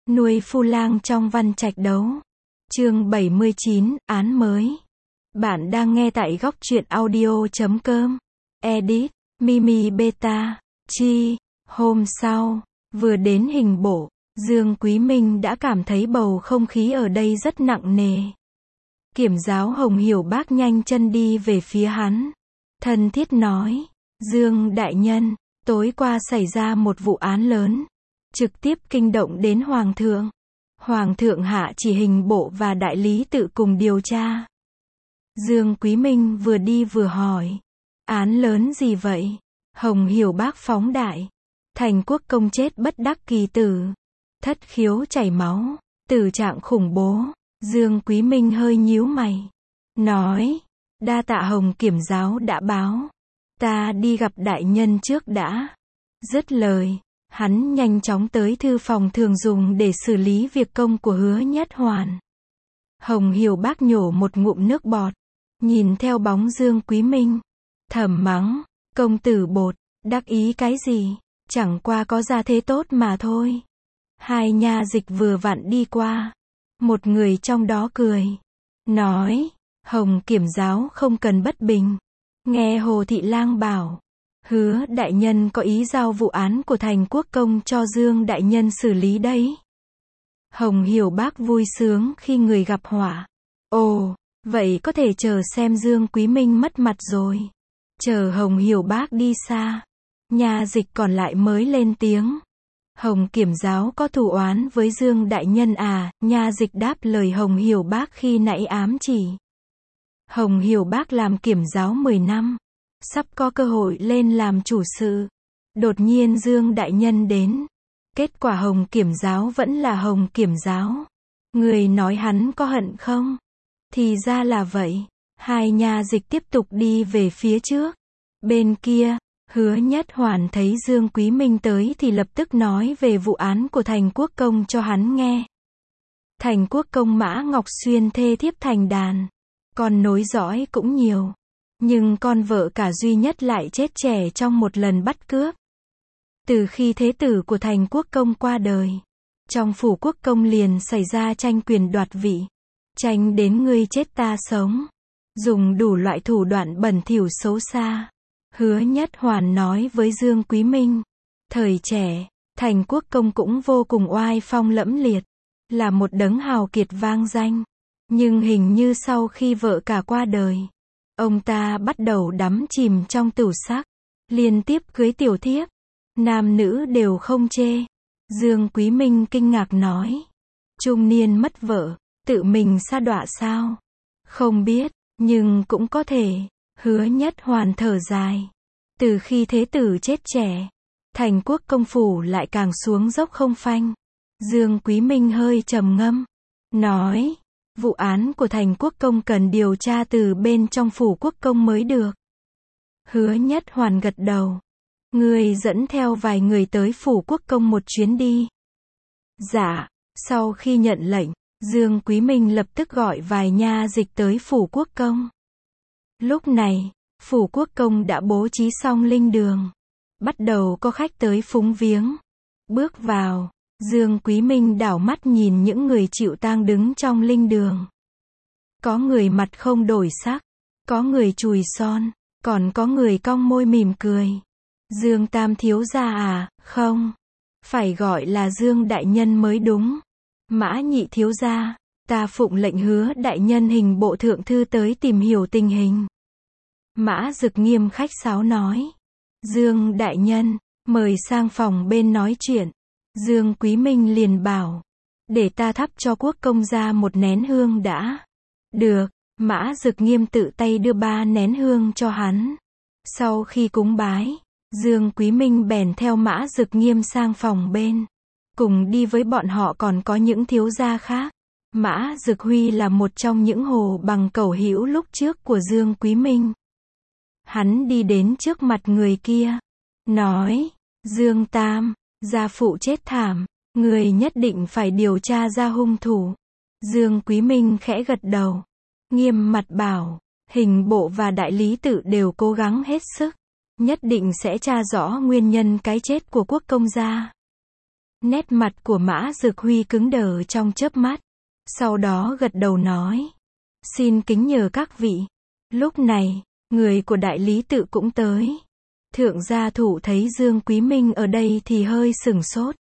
Nuôi phu lang trong văn trạch đấu. Chương 79, án mới. Bạn đang nghe tại góc truyện audio.com. Edit, Mimi Beta, Chi. Hôm sau, vừa đến hình bộ, Dương Quý Minh đã cảm thấy bầu không khí ở đây rất nặng nề. Kiểm giáo Hồng Hiểu Bác nhanh chân đi về phía hắn. Thân thiết nói, Dương đại nhân, tối qua xảy ra một vụ án lớn, trực tiếp kinh động đến Hoàng thượng. Hoàng thượng hạ chỉ hình bộ và đại lý tự cùng điều tra. Dương Quý Minh vừa đi vừa hỏi, án lớn gì vậy? Hồng Hiểu Bác phóng đại, Thành Quốc công chết bất đắc kỳ tử, thất khiếu chảy máu, tử trạng khủng bố. Dương Quý Minh hơi nhíu mày, nói, đa tạ Hồng kiểm giáo đã báo, ta đi gặp đại nhân trước đã. Dứt lời, hắn nhanh chóng tới thư phòng thường dùng để xử lý việc công của Hứa Nhất Hoàn. Hồng Hiểu Bác nhổ một ngụm nước bọt, nhìn theo bóng Dương Quý Minh, thầm mắng, công tử bột, đắc ý cái gì, chẳng qua có gia thế tốt mà thôi. Hai nha dịch vừa vặn đi qua, một người trong đó cười, nói, Hồng kiểm giáo không cần bất bình. Nghe Hồ Thị Lang bảo, Hứa đại nhân có ý giao vụ án của Thành Quốc công cho Dương đại nhân xử lý đấy. Hồng Hiểu Bác vui sướng khi người gặp họa. Ồ, vậy có thể chờ xem Dương Quý Minh mất mặt rồi. Chờ Hồng Hiểu Bác đi xa, nha dịch còn lại mới lên tiếng. Hồng kiểm giáo có thù oán với Dương đại nhân à? Nha dịch đáp lời Hồng Hiểu Bác khi nãy ám chỉ. Hồng Hiểu Bác làm kiểm giáo 10 năm, sắp có cơ hội lên làm chủ sự. Đột nhiên Dương đại nhân đến, kết quả Hồng kiểm giáo vẫn là Hồng kiểm giáo. Người nói hắn có hận không? Thì ra là vậy. Hai nha dịch tiếp tục đi về phía trước. Bên kia, Hứa Nhất Hoàn thấy Dương Quý Minh tới thì lập tức nói về vụ án của Thành Quốc công cho hắn nghe. Thành Quốc công Mã Ngọc Xuyên thê thiếp thành đàn, con nối dõi cũng nhiều, nhưng con vợ cả duy nhất lại chết trẻ trong một lần bắt cướp. Từ khi thế tử của Thành Quốc công qua đời, trong phủ quốc công liền xảy ra tranh quyền đoạt vị, tranh đến ngươi chết ta sống, dùng đủ loại thủ đoạn bẩn thỉu xấu xa. Hứa Nhất Hoàn nói với Dương Quý Minh, thời trẻ, Thành Quốc công cũng vô cùng oai phong lẫm liệt, là một đấng hào kiệt vang danh, nhưng hình như sau khi vợ cả qua đời, ông ta bắt đầu đắm chìm trong tửu sắc, liên tiếp cưới tiểu thiếp, nam nữ đều không chê. Dương Quý Minh kinh ngạc nói, trung niên mất vợ, tự mình sa đọa sao? Không biết, nhưng cũng có thể. Hứa Nhất Hoàn thở dài, từ khi thế tử chết trẻ, Thành Quốc công phủ lại càng xuống dốc không phanh. Dương Quý Minh hơi trầm ngâm, nói, vụ án của Thành Quốc công cần điều tra từ bên trong phủ quốc công mới được. Hứa Nhất Hoàn gật đầu, ngươi dẫn theo vài người tới phủ quốc công một chuyến đi. Dạ. Sau khi nhận lệnh, Dương Quý Minh lập tức gọi vài nha dịch tới phủ quốc công. Lúc này, phủ quốc công đã bố trí xong linh đường, bắt đầu có khách tới phúng viếng. Bước vào, Dương Quý Minh đảo mắt nhìn những người chịu tang đứng trong linh đường. Có người mặt không đổi sắc, có người chùi son, còn có người cong môi mỉm cười. Dương Tam thiếu gia à? Không, phải gọi là Dương đại nhân mới đúng. Mã Nhị thiếu gia, ta phụng lệnh Hứa đại nhân hình bộ thượng thư tới tìm hiểu tình hình. Mã Dực Nghiêm khách sáo nói, Dương đại nhân, mời sang phòng bên nói chuyện. Dương Quý Minh liền bảo, để ta thắp cho quốc công gia một nén hương đã. Được. Mã Dực Nghiêm tự tay đưa 3 nén hương cho hắn. Sau khi cúng bái, Dương Quý Minh bèn theo Mã Dực Nghiêm sang phòng bên. Cùng đi với bọn họ còn có những thiếu gia khác. Mã Dực Huy là một trong những hồ bằng cẩu hữu lúc trước của Dương Quý Minh. Hắn đi đến trước mặt người kia, nói, Dương Tam, gia phụ chết thảm, người nhất định phải điều tra ra hung thủ. Dương Quý Minh khẽ gật đầu, nghiêm mặt bảo, hình bộ và đại lý tự đều cố gắng hết sức, nhất định sẽ tra rõ nguyên nhân cái chết của quốc công gia. Nét mặt của Mã Dực Huy cứng đờ trong chớp mắt. Sau đó gật đầu nói. Xin kính nhờ các vị. Lúc này, người của đại lý tự cũng tới. Thượng gia thủ thấy Dương Quý Minh ở đây thì hơi sửng sốt.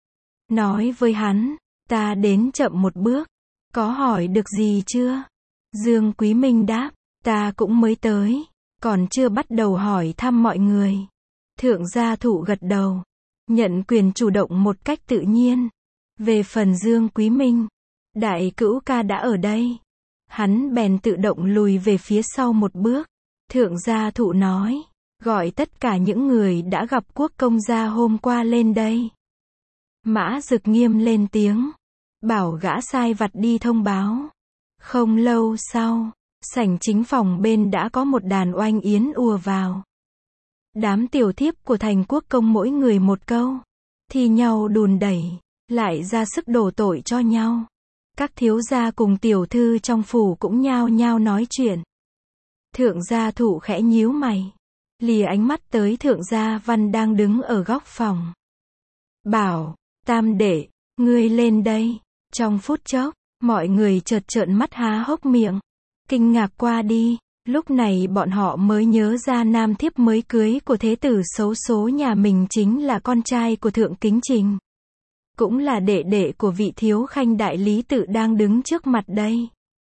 Nói với hắn, ta đến chậm một bước. Có hỏi được gì chưa? Dương Quý Minh đáp, ta cũng mới tới. Còn chưa bắt đầu hỏi thăm mọi người. Thượng gia thủ gật đầu. Nhận quyền chủ động một cách tự nhiên. Về phần Dương Quý Minh, đại cữu ca đã ở đây. Hắn bèn tự động lùi về phía sau một bước. Thượng gia thụ nói, gọi tất cả những người đã gặp quốc công gia hôm qua lên đây. Mã Dực Nghiêm lên tiếng, bảo gã sai vặt đi thông báo. Không lâu sau, sảnh chính phòng bên đã có một đàn oanh yến ùa vào. Đám tiểu thiếp của thành quốc công mỗi người một câu, thi nhau đùn đẩy, lại ra sức đổ tội cho nhau. Các thiếu gia cùng tiểu thư trong phủ cũng nhao nhao nói chuyện. Thượng gia thụ khẽ nhíu mày, lìa ánh mắt tới thượng gia Văn đang đứng ở góc phòng. Bảo, tam đệ, ngươi lên đây. Trong phút chốc, mọi người chợt trợn mắt há hốc miệng, kinh ngạc qua đi. Lúc này bọn họ mới nhớ ra nam thiếp mới cưới của thế tử xấu số nhà mình chính là con trai của Thượng Kính Trình. Cũng là đệ đệ của vị thiếu khanh đại lý tự đang đứng trước mặt đây.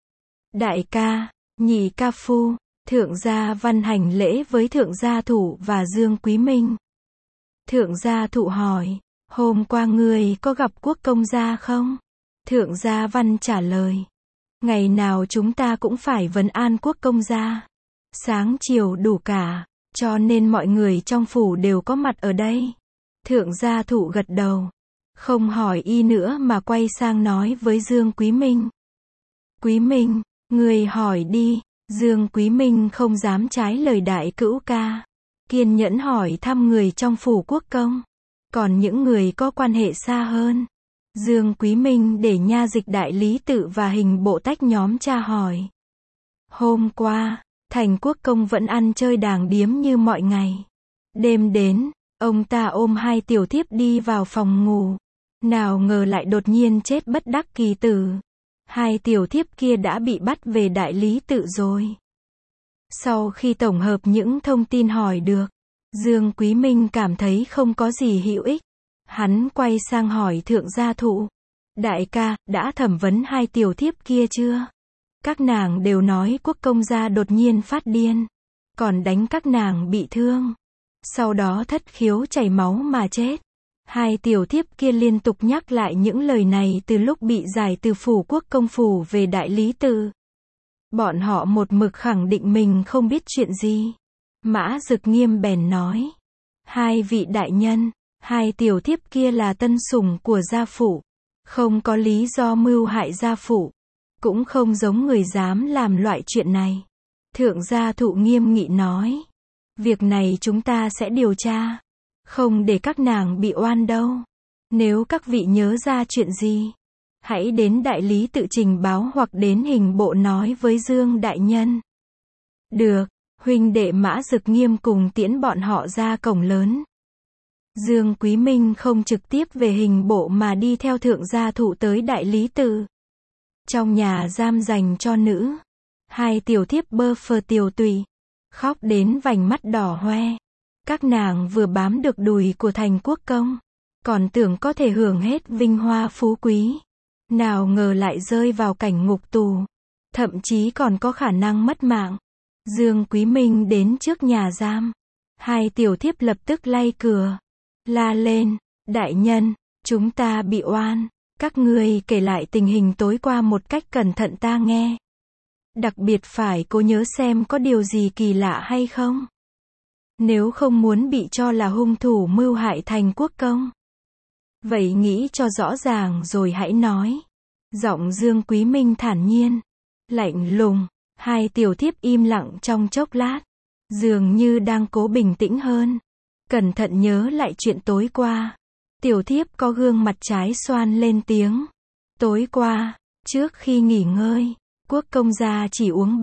Đại ca, nhị ca phu, thượng gia Văn hành lễ với thượng gia thủ và Dương Quý Minh. Thượng gia thụ hỏi, hôm qua ngươi có gặp quốc công gia không? Thượng gia Văn trả lời, ngày nào chúng ta cũng phải vấn an quốc công gia. Sáng chiều đủ cả, cho nên mọi người trong phủ đều có mặt ở đây. Thượng gia thụ gật đầu, không hỏi y nữa mà quay sang nói với Dương Quý Minh. Quý Minh, người hỏi đi. Dương Quý Minh không dám trái lời đại cữu ca. Kiên nhẫn hỏi thăm người trong phủ quốc công. Còn những người có quan hệ xa hơn, Dương Quý Minh để nha dịch đại lý tự và hình bộ tách nhóm tra hỏi. Hôm qua, thành quốc công vẫn ăn chơi đàng điếm như mọi ngày. Đêm đến, ông ta ôm hai tiểu thiếp đi vào phòng ngủ. Nào ngờ lại đột nhiên chết bất đắc kỳ tử. Hai tiểu thiếp kia đã bị bắt về đại lý tự rồi. Sau khi tổng hợp những thông tin hỏi được, Dương Quý Minh cảm thấy không có gì hữu ích. Hắn quay sang hỏi thượng gia thụ. Đại ca, đã thẩm vấn hai tiểu thiếp kia chưa? Các nàng đều nói quốc công gia đột nhiên phát điên. Còn đánh các nàng bị thương. Sau đó thất khiếu chảy máu mà chết. Hai tiểu thiếp kia liên tục nhắc lại những lời này từ lúc bị giải từ phủ quốc công phủ về đại lý tự. Bọn họ một mực khẳng định mình không biết chuyện gì. Mã Dực Nghiêm bèn nói. Hai vị đại nhân, hai tiểu thiếp kia là tân sủng của gia phụ. Không có lý do mưu hại gia phụ. Cũng không giống người dám làm loại chuyện này. Thượng gia thụ nghiêm nghị nói. Việc này chúng ta sẽ điều tra. Không để các nàng bị oan đâu. Nếu các vị nhớ ra chuyện gì, hãy đến đại lý tự trình báo hoặc đến hình bộ nói với Dương đại nhân. Được, huynh đệ Mã Dực Nghiêm cùng tiễn bọn họ ra cổng lớn. Dương Quý Minh không trực tiếp về hình bộ mà đi theo thượng gia thụ tới đại lý tự. Trong nhà giam dành cho nữ, hai tiểu thiếp bơ phờ tiều tụy, khóc đến vành mắt đỏ hoe. Các nàng vừa bám được đùi của thành quốc công, còn tưởng có thể hưởng hết vinh hoa phú quý. Nào ngờ lại rơi vào cảnh ngục tù, thậm chí còn có khả năng mất mạng. Dương Quý Minh đến trước nhà giam. Hai tiểu thiếp lập tức lay cửa, la lên, đại nhân, chúng ta bị oan. Các ngươi kể lại tình hình tối qua một cách cẩn thận ta nghe. Đặc biệt phải cố nhớ xem có điều gì kỳ lạ hay không. Nếu không muốn bị cho là hung thủ mưu hại thành quốc công. Vậy nghĩ cho rõ ràng rồi hãy nói. Giọng Dương Quý Minh thản nhiên, lạnh lùng. Hai tiểu thiếp im lặng trong chốc lát, dường như đang cố bình tĩnh hơn. Cẩn thận nhớ lại chuyện tối qua. Tiểu thiếp có gương mặt trái xoan lên tiếng. Tối qua, trước khi nghỉ ngơi, quốc công gia chỉ uống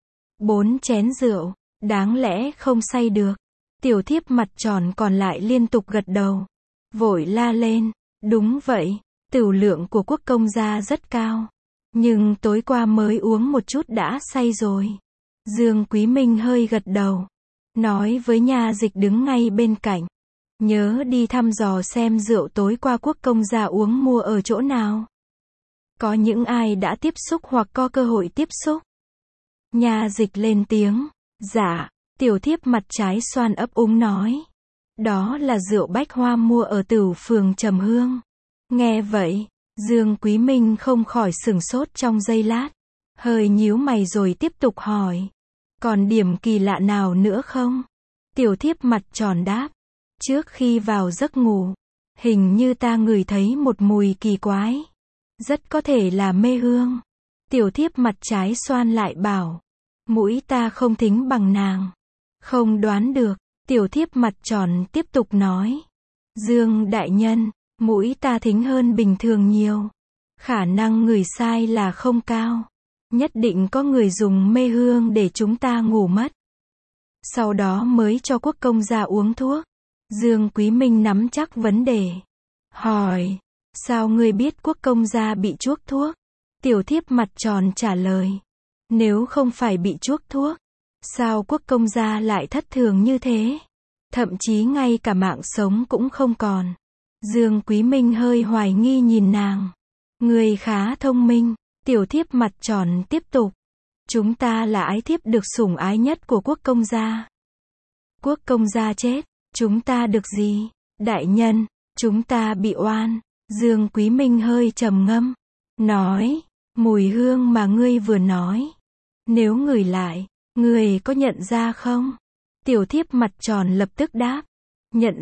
3-4 chén rượu, đáng lẽ không say được. Tiểu thiếp mặt tròn còn lại liên tục gật đầu, vội la lên. Đúng vậy, tửu lượng của quốc công gia rất cao. Nhưng tối qua mới uống một chút đã say rồi. Dương Quý Minh hơi gật đầu. Nói với nha dịch đứng ngay bên cạnh. Nhớ đi thăm dò xem rượu tối qua quốc công gia uống mua ở chỗ nào. Có những ai đã tiếp xúc hoặc có cơ hội tiếp xúc. Nha dịch lên tiếng. Dạ, tiểu thiếp mặt trái xoan ấp úng nói. Đó là rượu bách hoa mua ở Tửu phường Trầm Hương. Nghe vậy, Dương Quý Minh không khỏi sửng sốt trong giây lát. Hơi nhíu mày rồi tiếp tục hỏi. Còn điểm kỳ lạ nào nữa không? Tiểu thiếp mặt tròn đáp. Trước khi vào giấc ngủ, hình như ta ngửi thấy một mùi kỳ quái. Rất có thể là mê hương. Tiểu thiếp mặt trái xoan lại bảo. Mũi ta không thính bằng nàng. Không đoán được. Tiểu thiếp mặt tròn tiếp tục nói. Dương đại nhân, mũi ta thính hơn bình thường nhiều. Khả năng ngửi sai là không cao. Nhất định có người dùng mê hương để chúng ta ngủ mất. Sau đó mới cho quốc công gia uống thuốc. Dương Quý Minh nắm chắc vấn đề. Hỏi, sao ngươi biết quốc công gia bị chuốc thuốc? Tiểu thiếp mặt tròn trả lời. Nếu không phải bị chuốc thuốc, sao quốc công gia lại thất thường như thế? Thậm chí ngay cả mạng sống cũng không còn. Dương Quý Minh hơi hoài nghi nhìn nàng. Người khá thông minh. Tiểu thiếp mặt tròn tiếp tục. Chúng ta là ái thiếp được sủng ái nhất của quốc công gia. Quốc công gia chết, chúng ta được gì? Đại nhân, chúng ta bị oan. Dương Quý Minh hơi trầm ngâm. Nói, mùi hương mà ngươi vừa nói. Nếu ngửi lại, ngươi có nhận ra không? Tiểu thiếp mặt tròn lập tức đáp. Nhận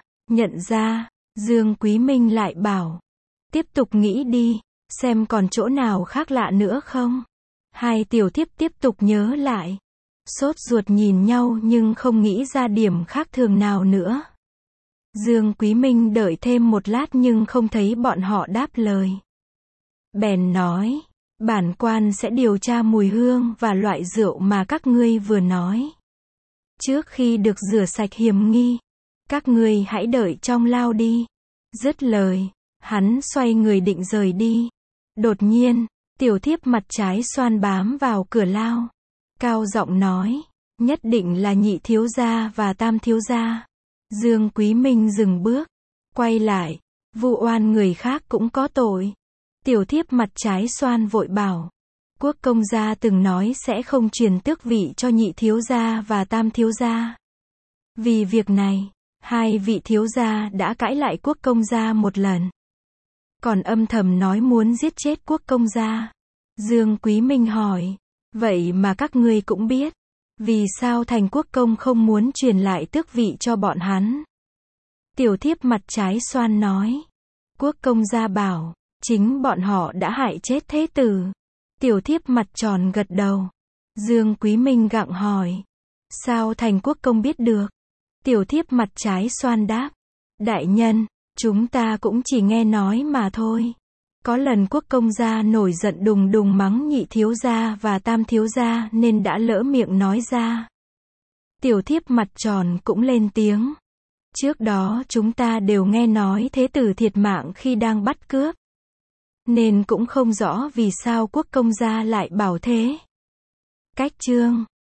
ra, Dương Quý Minh lại bảo. Tiếp tục nghĩ đi, xem còn chỗ nào khác lạ nữa không? Hai tiểu thiếp tiếp tục nhớ lại. Sốt ruột nhìn nhau nhưng không nghĩ ra điểm khác thường nào nữa. Dương Quý Minh đợi thêm một lát nhưng không thấy bọn họ đáp lời. Bèn nói, bản quan sẽ điều tra mùi hương và loại rượu mà các ngươi vừa nói. Trước khi được rửa sạch hiểm nghi, các ngươi hãy đợi trong lao đi. Dứt lời, hắn xoay người định rời đi. Đột nhiên, tiểu thiếp mặt trái xoan bám vào cửa lao. Cao giọng nói, nhất định là nhị thiếu gia và tam thiếu gia. Dương Quý Minh dừng bước, quay lại, vu oan người khác cũng có tội. Tiểu thiếp mặt trái xoan vội bảo, quốc công gia từng nói sẽ không truyền tước vị cho nhị thiếu gia và tam thiếu gia. Vì việc này, hai vị thiếu gia đã cãi lại quốc công gia một lần. Còn âm thầm nói muốn giết chết quốc công gia. Dương Quý Minh hỏi, vậy mà các ngươi cũng biết. Vì sao thành quốc công không muốn truyền lại tước vị cho bọn hắn? Tiểu thiếp mặt trái xoan nói. Quốc công gia bảo, chính bọn họ đã hại chết thế tử. Tiểu thiếp mặt tròn gật đầu. Dương Quý Minh gặng hỏi. Sao thành quốc công biết được? Tiểu thiếp mặt trái xoan đáp. Đại nhân, chúng ta cũng chỉ nghe nói mà thôi. Có lần quốc công gia nổi giận đùng đùng mắng nhị thiếu gia và tam thiếu gia nên đã lỡ miệng nói ra. Tiểu thiếp mặt tròn cũng lên tiếng. Trước đó chúng ta đều nghe nói thế tử thiệt mạng khi đang bắt cướp. Nên cũng không rõ vì sao quốc công gia lại bảo thế. Cách chương